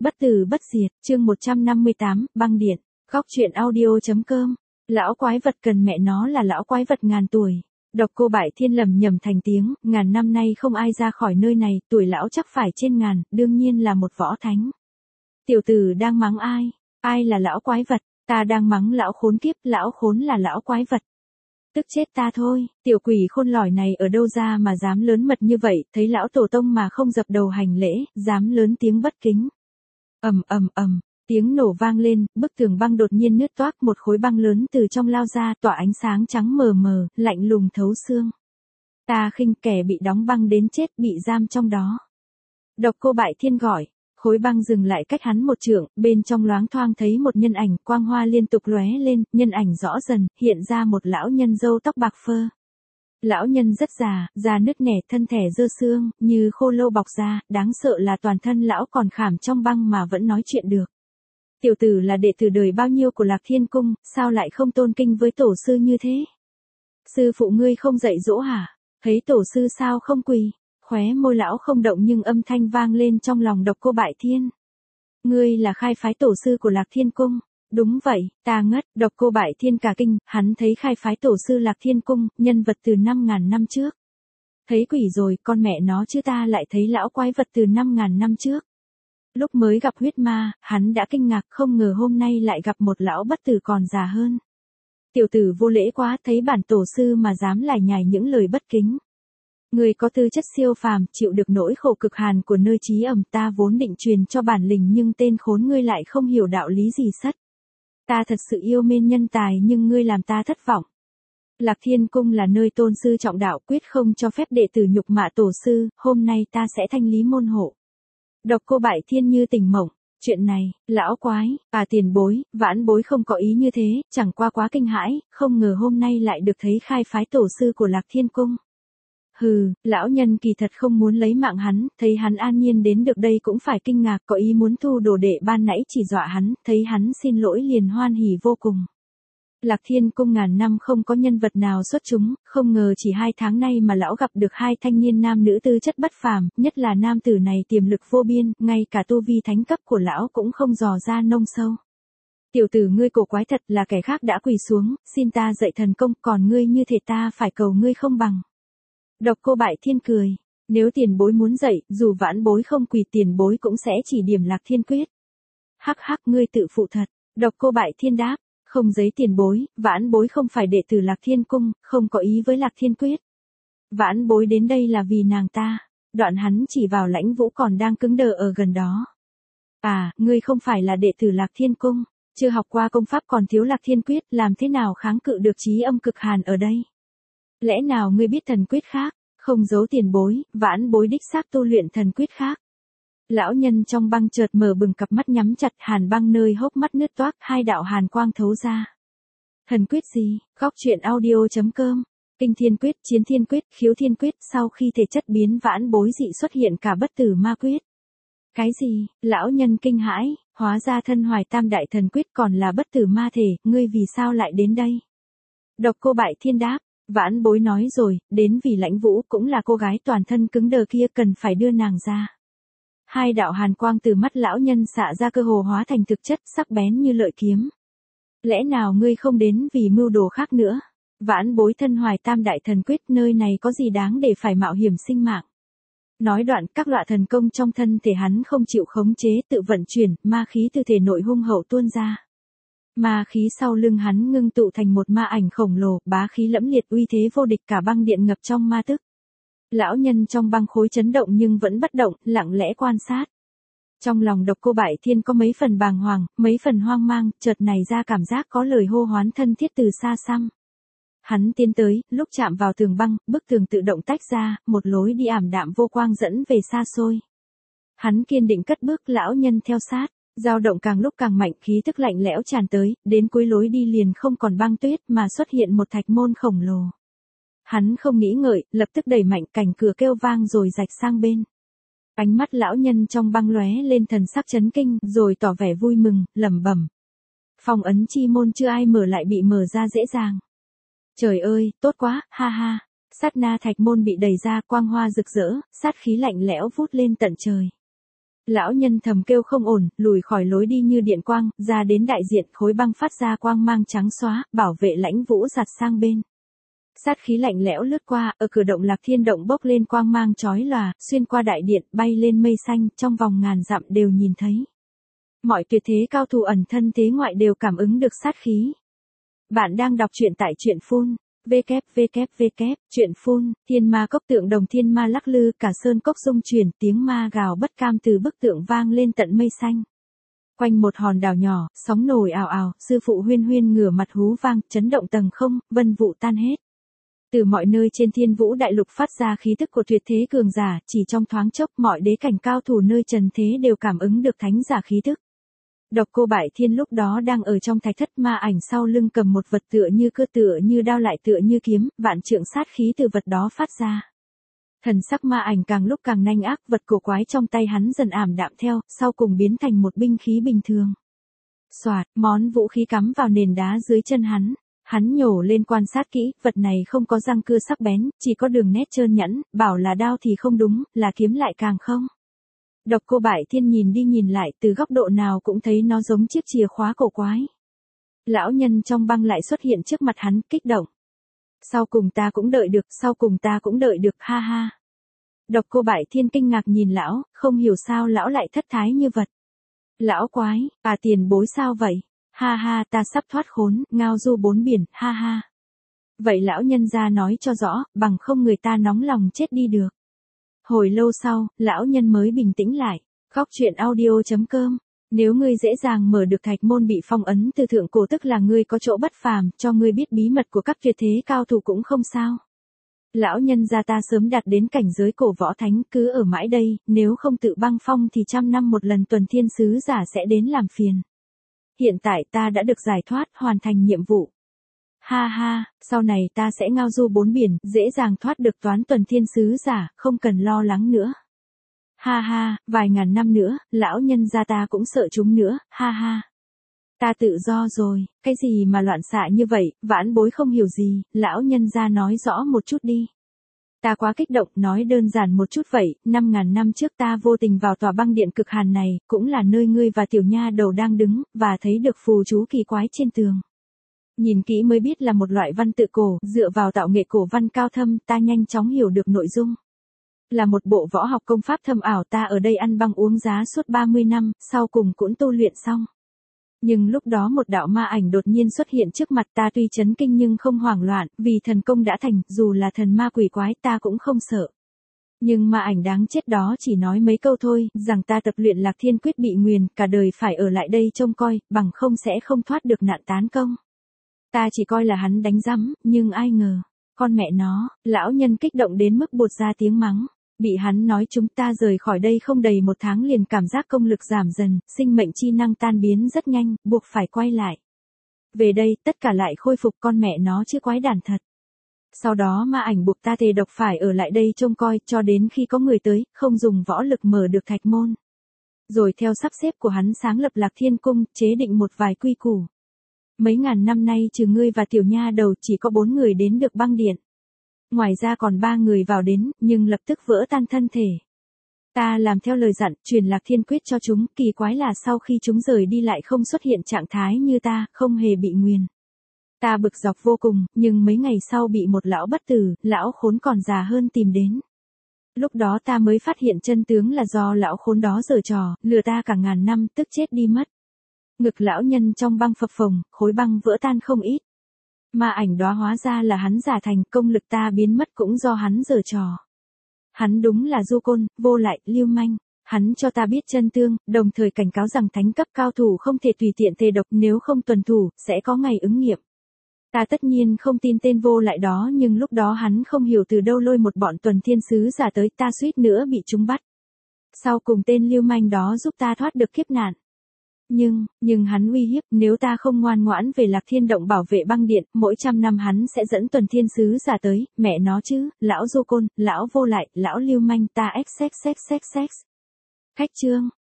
Bất tử bất diệt, chương 158, băng điện, góc truyện audio.com. Lão quái vật cần mẹ nó là lão quái vật ngàn tuổi. Độc Cô Bại Thiên lầm nhầm thành tiếng, ngàn năm nay không ai ra khỏi nơi này, tuổi lão chắc phải trên ngàn, đương nhiên là một võ thánh. Tiểu tử đang mắng ai? Ai là lão quái vật? Ta đang mắng lão khốn kiếp, lão khốn là lão quái vật. Tức chết ta thôi, tiểu quỷ khôn lỏi này ở đâu ra mà dám lớn mật như vậy, thấy lão tổ tông mà không dập đầu hành lễ, dám lớn tiếng bất kính. Ầm, tiếng nổ vang lên, bức tường băng đột nhiên nứt toác, một khối băng lớn từ trong lao ra, tỏa ánh sáng trắng mờ mờ, lạnh lùng thấu xương. Ta khinh kẻ bị đóng băng đến chết, bị giam trong đó. Độc Cô Bại Thiên gọi. Khối băng dừng lại cách hắn một trượng, bên trong loáng thoáng thấy một nhân ảnh, quang hoa liên tục lóe lên, nhân ảnh rõ dần, hiện ra một lão nhân râu tóc bạc phơ. Lão nhân rất già, da nứt nẻ, thân thể dơ xương, như khô lâu bọc da, đáng sợ là toàn thân lão còn khảm trong băng mà vẫn nói chuyện được. Tiểu tử là đệ tử đời bao nhiêu của Lạc Thiên Cung, sao lại không tôn kinh với tổ sư như thế? Sư phụ ngươi không dạy dỗ hả? Thấy tổ sư sao không quỳ? Khóe môi lão không động nhưng âm thanh vang lên trong lòng Độc Cô Bại Thiên. Ngươi là khai phái tổ sư của Lạc Thiên Cung. Đúng vậy, ta ngất. Độc Cô Bại Thiên cả kinh, hắn thấy khai phái tổ sư Lạc Thiên Cung, nhân vật từ 5.000 năm trước. Thấy quỷ rồi, con mẹ nó chứ ta lại thấy lão quái vật từ 5.000 năm trước. Lúc mới gặp huyết ma, hắn đã kinh ngạc, không ngờ hôm nay lại gặp một lão bất tử còn già hơn. Tiểu tử vô lễ quá, thấy bản tổ sư mà dám lải nhải những lời bất kính. Người có tư chất siêu phàm, chịu được nỗi khổ cực hàn của nơi trí ẩm, ta vốn định truyền cho bản lĩnh nhưng tên khốn ngươi lại không hiểu đạo lý gì sất. Ta thật sự yêu mến nhân tài nhưng ngươi làm ta thất vọng. Lạc Thiên Cung là nơi tôn sư trọng đạo, quyết không cho phép đệ tử nhục mạ tổ sư, hôm nay ta sẽ thanh lý môn hộ. Độc Cô Bại Thiên như tỉnh mộng. Chuyện này, lão quái, tiền bối, vãn bối không có ý như thế, chẳng qua quá kinh hãi, không ngờ hôm nay lại được thấy khai phái tổ sư của Lạc Thiên Cung. Hừ, lão nhân kỳ thật không muốn lấy mạng hắn, thấy hắn an nhiên đến được đây cũng phải kinh ngạc, có ý muốn thu đồ đệ ban nãy chỉ dọa hắn, thấy hắn xin lỗi liền hoan hỉ vô cùng. Lạc Thiên Cung ngàn năm không có nhân vật nào xuất chúng, không ngờ chỉ 2 tháng nay mà lão gặp được 2 thanh niên nam nữ tư chất bất phàm, nhất là nam tử này tiềm lực vô biên, ngay cả tu vi thánh cấp của lão cũng không dò ra nông sâu. Tiểu tử ngươi cổ quái thật, là kẻ khác đã quỳ xuống, xin ta dạy thần công, còn ngươi như thể ta phải cầu ngươi không bằng. Độc Cô Bại Thiên cười, nếu tiền bối muốn dạy, dù vãn bối không quỳ tiền bối cũng sẽ chỉ điểm Lạc Thiên Quyết. Hắc hắc, ngươi tự phụ thật. Độc Cô Bại Thiên đáp, không giấy tiền bối, vãn bối không phải đệ tử Lạc Thiên Cung, không có ý với Lạc Thiên Quyết. Vãn bối đến đây là vì nàng ta. Đoạn hắn chỉ vào Lãnh Vũ còn đang cứng đờ ở gần đó. Ngươi không phải là đệ tử Lạc Thiên Cung, chưa học qua công pháp còn thiếu Lạc Thiên Quyết, làm thế nào kháng cự được chí âm cực hàn ở đây? Lẽ nào ngươi biết thần quyết khác? Không giấu tiền bối, vãn bối đích xác tu luyện thần quyết khác. Lão nhân trong băng chợt mở bừng cặp mắt nhắm chặt, hàn băng nơi hốc mắt nứt toác, 2 đạo hàn quang thấu ra. Thần quyết gì? Góc truyện audio.com. Kinh Thiên Quyết, Chiến Thiên Quyết, Khiếu Thiên Quyết, sau khi thể chất biến vãn bối dị xuất hiện cả bất tử ma quyết. Cái gì? Lão nhân kinh hãi, hóa ra thân Hoài Tam Đại Thần Quyết còn là bất tử ma thể, ngươi vì sao lại đến đây? Độc Cô Bại Thiên đáp. Vãn bối nói rồi, đến vì Lãnh Vũ cũng là cô gái toàn thân cứng đờ kia, cần phải đưa nàng ra. 2 đạo hàn quang từ mắt lão nhân xạ ra, cơ hồ hóa thành thực chất, sắc bén như lợi kiếm. Lẽ nào ngươi không đến vì mưu đồ khác nữa? Vãn bối thân Hoài Tam Đại Thần Quyết, nơi này có gì đáng để phải mạo hiểm sinh mạng? Nói đoạn, các loại thần công trong thân thể hắn không chịu khống chế, tự vận chuyển, ma khí từ thể nội hung hậu tuôn ra. Ma khí sau lưng hắn ngưng tụ thành một ma ảnh khổng lồ, bá khí lẫm liệt, uy thế vô địch, cả băng điện ngập trong ma tức. Lão nhân trong băng khối chấn động nhưng vẫn bất động, lặng lẽ quan sát. Trong lòng Độc Cô Bại Thiên có mấy phần bàng hoàng, mấy phần hoang mang, chợt này ra cảm giác có lời hô hoán thân thiết từ xa xăm. Hắn tiến tới, lúc chạm vào tường băng, bức tường tự động tách ra, một lối đi ảm đạm vô quang dẫn về xa xôi. Hắn kiên định cất bước, lão nhân theo sát. Dao động càng lúc càng mạnh, khí tức lạnh lẽo tràn tới, đến cuối lối đi liền không còn băng tuyết mà xuất hiện một thạch môn khổng lồ. Hắn không nghĩ ngợi, lập tức đẩy mạnh, cành cửa kêu vang rồi rạch sang bên. Ánh mắt lão nhân trong băng lóe lên thần sắc chấn kinh, rồi tỏ vẻ vui mừng, lẩm bẩm. Phong ấn chi môn chưa ai mở lại bị mở ra dễ dàng. Trời ơi, tốt quá, ha ha. Sát na thạch môn bị đẩy ra, quang hoa rực rỡ, sát khí lạnh lẽo vút lên tận trời. Lão nhân thầm kêu không ổn, lùi khỏi lối đi như điện quang, ra đến đại diện, khối băng phát ra quang mang trắng xóa, bảo vệ Lãnh Vũ giặt sang bên. Sát khí lạnh lẽo lướt qua, ở cửa động Lạc Thiên động bốc lên quang mang chói lòa, xuyên qua đại điện, bay lên mây xanh, trong vòng ngàn dặm đều nhìn thấy. Mọi tuyệt thế cao thủ ẩn thân thế ngoại đều cảm ứng được sát khí. Bạn đang đọc truyện tại truyện phun. Truyện phun, thiên ma cốc tượng đồng thiên ma lắc lư, cả sơn cốc rung chuyển, tiếng ma gào bất cam từ bức tượng vang lên tận mây xanh. Quanh một hòn đảo nhỏ, sóng nổi ào ào, sư phụ Huyên Huyên ngửa mặt hú vang, chấn động tầng không, vân vụ tan hết. Từ mọi nơi trên thiên vũ đại lục phát ra khí tức của tuyệt thế cường giả, chỉ trong thoáng chốc mọi đế cảnh cao thủ nơi trần thế đều cảm ứng được thánh giả khí tức. Độc Cô Bại Thiên lúc đó đang ở trong thạch thất, ma ảnh sau lưng cầm một vật tựa như cưa, tựa như đao, lại tựa như kiếm, vạn trượng sát khí từ vật đó phát ra. Thần sắc ma ảnh càng lúc càng nhanh ác, vật cổ quái trong tay hắn dần ảm đạm theo, sau cùng biến thành một binh khí bình thường. Soạt, món vũ khí cắm vào nền đá dưới chân hắn. Hắn nhổ lên quan sát kỹ, vật này không có răng cưa sắc bén, chỉ có đường nét trơn nhẵn, bảo là đao thì không đúng, là kiếm lại càng không. Độc Cô Bại Thiên nhìn đi nhìn lại, từ góc độ nào cũng thấy nó giống chiếc chìa khóa cổ quái. Lão nhân trong băng lại xuất hiện trước mặt hắn, kích động. Sau cùng ta cũng đợi được, sau cùng ta cũng đợi được, ha ha. Độc Cô Bại Thiên kinh ngạc nhìn lão, không hiểu sao lão lại thất thái như vật. Lão quái, tiền bối sao vậy? Ha ha, ta sắp thoát khốn, ngao du bốn biển, ha ha. Vậy lão nhân gia nói cho rõ, bằng không người ta nóng lòng chết đi được. Hồi lâu sau, lão nhân mới bình tĩnh lại. Góc truyện audio.com. Nếu ngươi dễ dàng mở được thạch môn bị phong ấn từ thượng cổ, tức là ngươi có chỗ bất phàm, cho ngươi biết bí mật của các tuyệt thế cao thủ cũng không sao. Lão nhân gia ta sớm đạt đến cảnh giới cổ võ thánh, cứ ở mãi đây, nếu không tự băng phong thì 100 năm một lần tuần thiên sứ giả sẽ đến làm phiền. Hiện tại ta đã được giải thoát, hoàn thành nhiệm vụ. Ha ha, sau này ta sẽ ngao du bốn biển, dễ dàng thoát được toán tuần thiên sứ giả, không cần lo lắng nữa. Ha ha, vài ngàn năm nữa, lão nhân gia ta cũng sợ chúng nữa, ha ha. Ta tự do rồi, cái gì mà loạn xạ như vậy, vãn bối không hiểu gì, lão nhân gia nói rõ một chút đi. Ta quá kích động, nói đơn giản một chút vậy, 5.000 năm trước ta vô tình vào tòa băng điện cực hàn này, cũng là nơi ngươi và tiểu nha đầu đang đứng, và thấy được phù chú kỳ quái trên tường. Nhìn kỹ mới biết là một loại văn tự cổ, dựa vào tạo nghệ cổ văn cao thâm, ta nhanh chóng hiểu được nội dung. Là một bộ võ học công pháp thâm ảo, ta ở đây ăn băng uống giá suốt 30 năm, sau cùng cũng tu luyện xong. Nhưng lúc đó một đạo ma ảnh đột nhiên xuất hiện trước mặt ta, tuy chấn kinh nhưng không hoảng loạn, vì thần công đã thành, dù là thần ma quỷ quái ta cũng không sợ. Nhưng ma ảnh đáng chết đó chỉ nói mấy câu thôi, rằng ta tập luyện Lạc Thiên Quyết bị nguyền, cả đời phải ở lại đây trông coi, bằng không sẽ không thoát được nạn tán công. Ta chỉ coi là hắn đánh rắm, nhưng ai ngờ, con mẹ nó, lão nhân kích động đến mức buột ra tiếng mắng. Bị hắn nói chúng ta rời khỏi đây không đầy 1 tháng liền cảm giác công lực giảm dần, sinh mệnh chi năng tan biến rất nhanh, buộc phải quay lại. Về đây, tất cả lại khôi phục, con mẹ nó chứ quái đản thật. Sau đó ma ảnh buộc ta thề độc phải ở lại đây trông coi, cho đến khi có người tới, không dùng võ lực mở được thạch môn. Rồi theo sắp xếp của hắn sáng lập Lạc Thiên Cung, chế định một vài quy củ. Mấy ngàn năm nay trừ ngươi và tiểu nha đầu chỉ có 4 người đến được băng điện. Ngoài ra còn 3 người vào đến, nhưng lập tức vỡ tan thân thể. Ta làm theo lời dặn, truyền Lạc Thiên Quyết cho chúng, kỳ quái là sau khi chúng rời đi lại không xuất hiện trạng thái như ta, không hề bị nguyền. Ta bực dọc vô cùng, nhưng mấy ngày sau bị một lão bất tử, lão khốn còn già hơn tìm đến. Lúc đó ta mới phát hiện chân tướng là do lão khốn đó giở trò, lừa ta cả ngàn năm, tức chết đi mất. Ngực lão nhân trong băng phập phồng, khối băng vỡ tan không ít. Ma ảnh đó hóa ra là hắn giả thành, công lực ta biến mất cũng do hắn giở trò. Hắn đúng là du côn, vô lại, lưu manh. Hắn cho ta biết chân tương, đồng thời cảnh cáo rằng thánh cấp cao thủ không thể tùy tiện thề độc, nếu không tuần thủ, sẽ có ngày ứng nghiệm. Ta tất nhiên không tin tên vô lại đó, nhưng lúc đó hắn không hiểu từ đâu lôi một bọn tuần thiên sứ giả tới, ta suýt nữa bị chúng bắt. Sau cùng tên lưu manh đó giúp ta thoát được kiếp nạn. Nhưng hắn uy hiếp, nếu ta không ngoan ngoãn về Lạc Thiên động bảo vệ băng điện, mỗi 100 năm hắn sẽ dẫn tuần thiên sứ giả tới, mẹ nó chứ, lão du côn, lão vô lại, lão lưu manh, ta xx. Khách chương.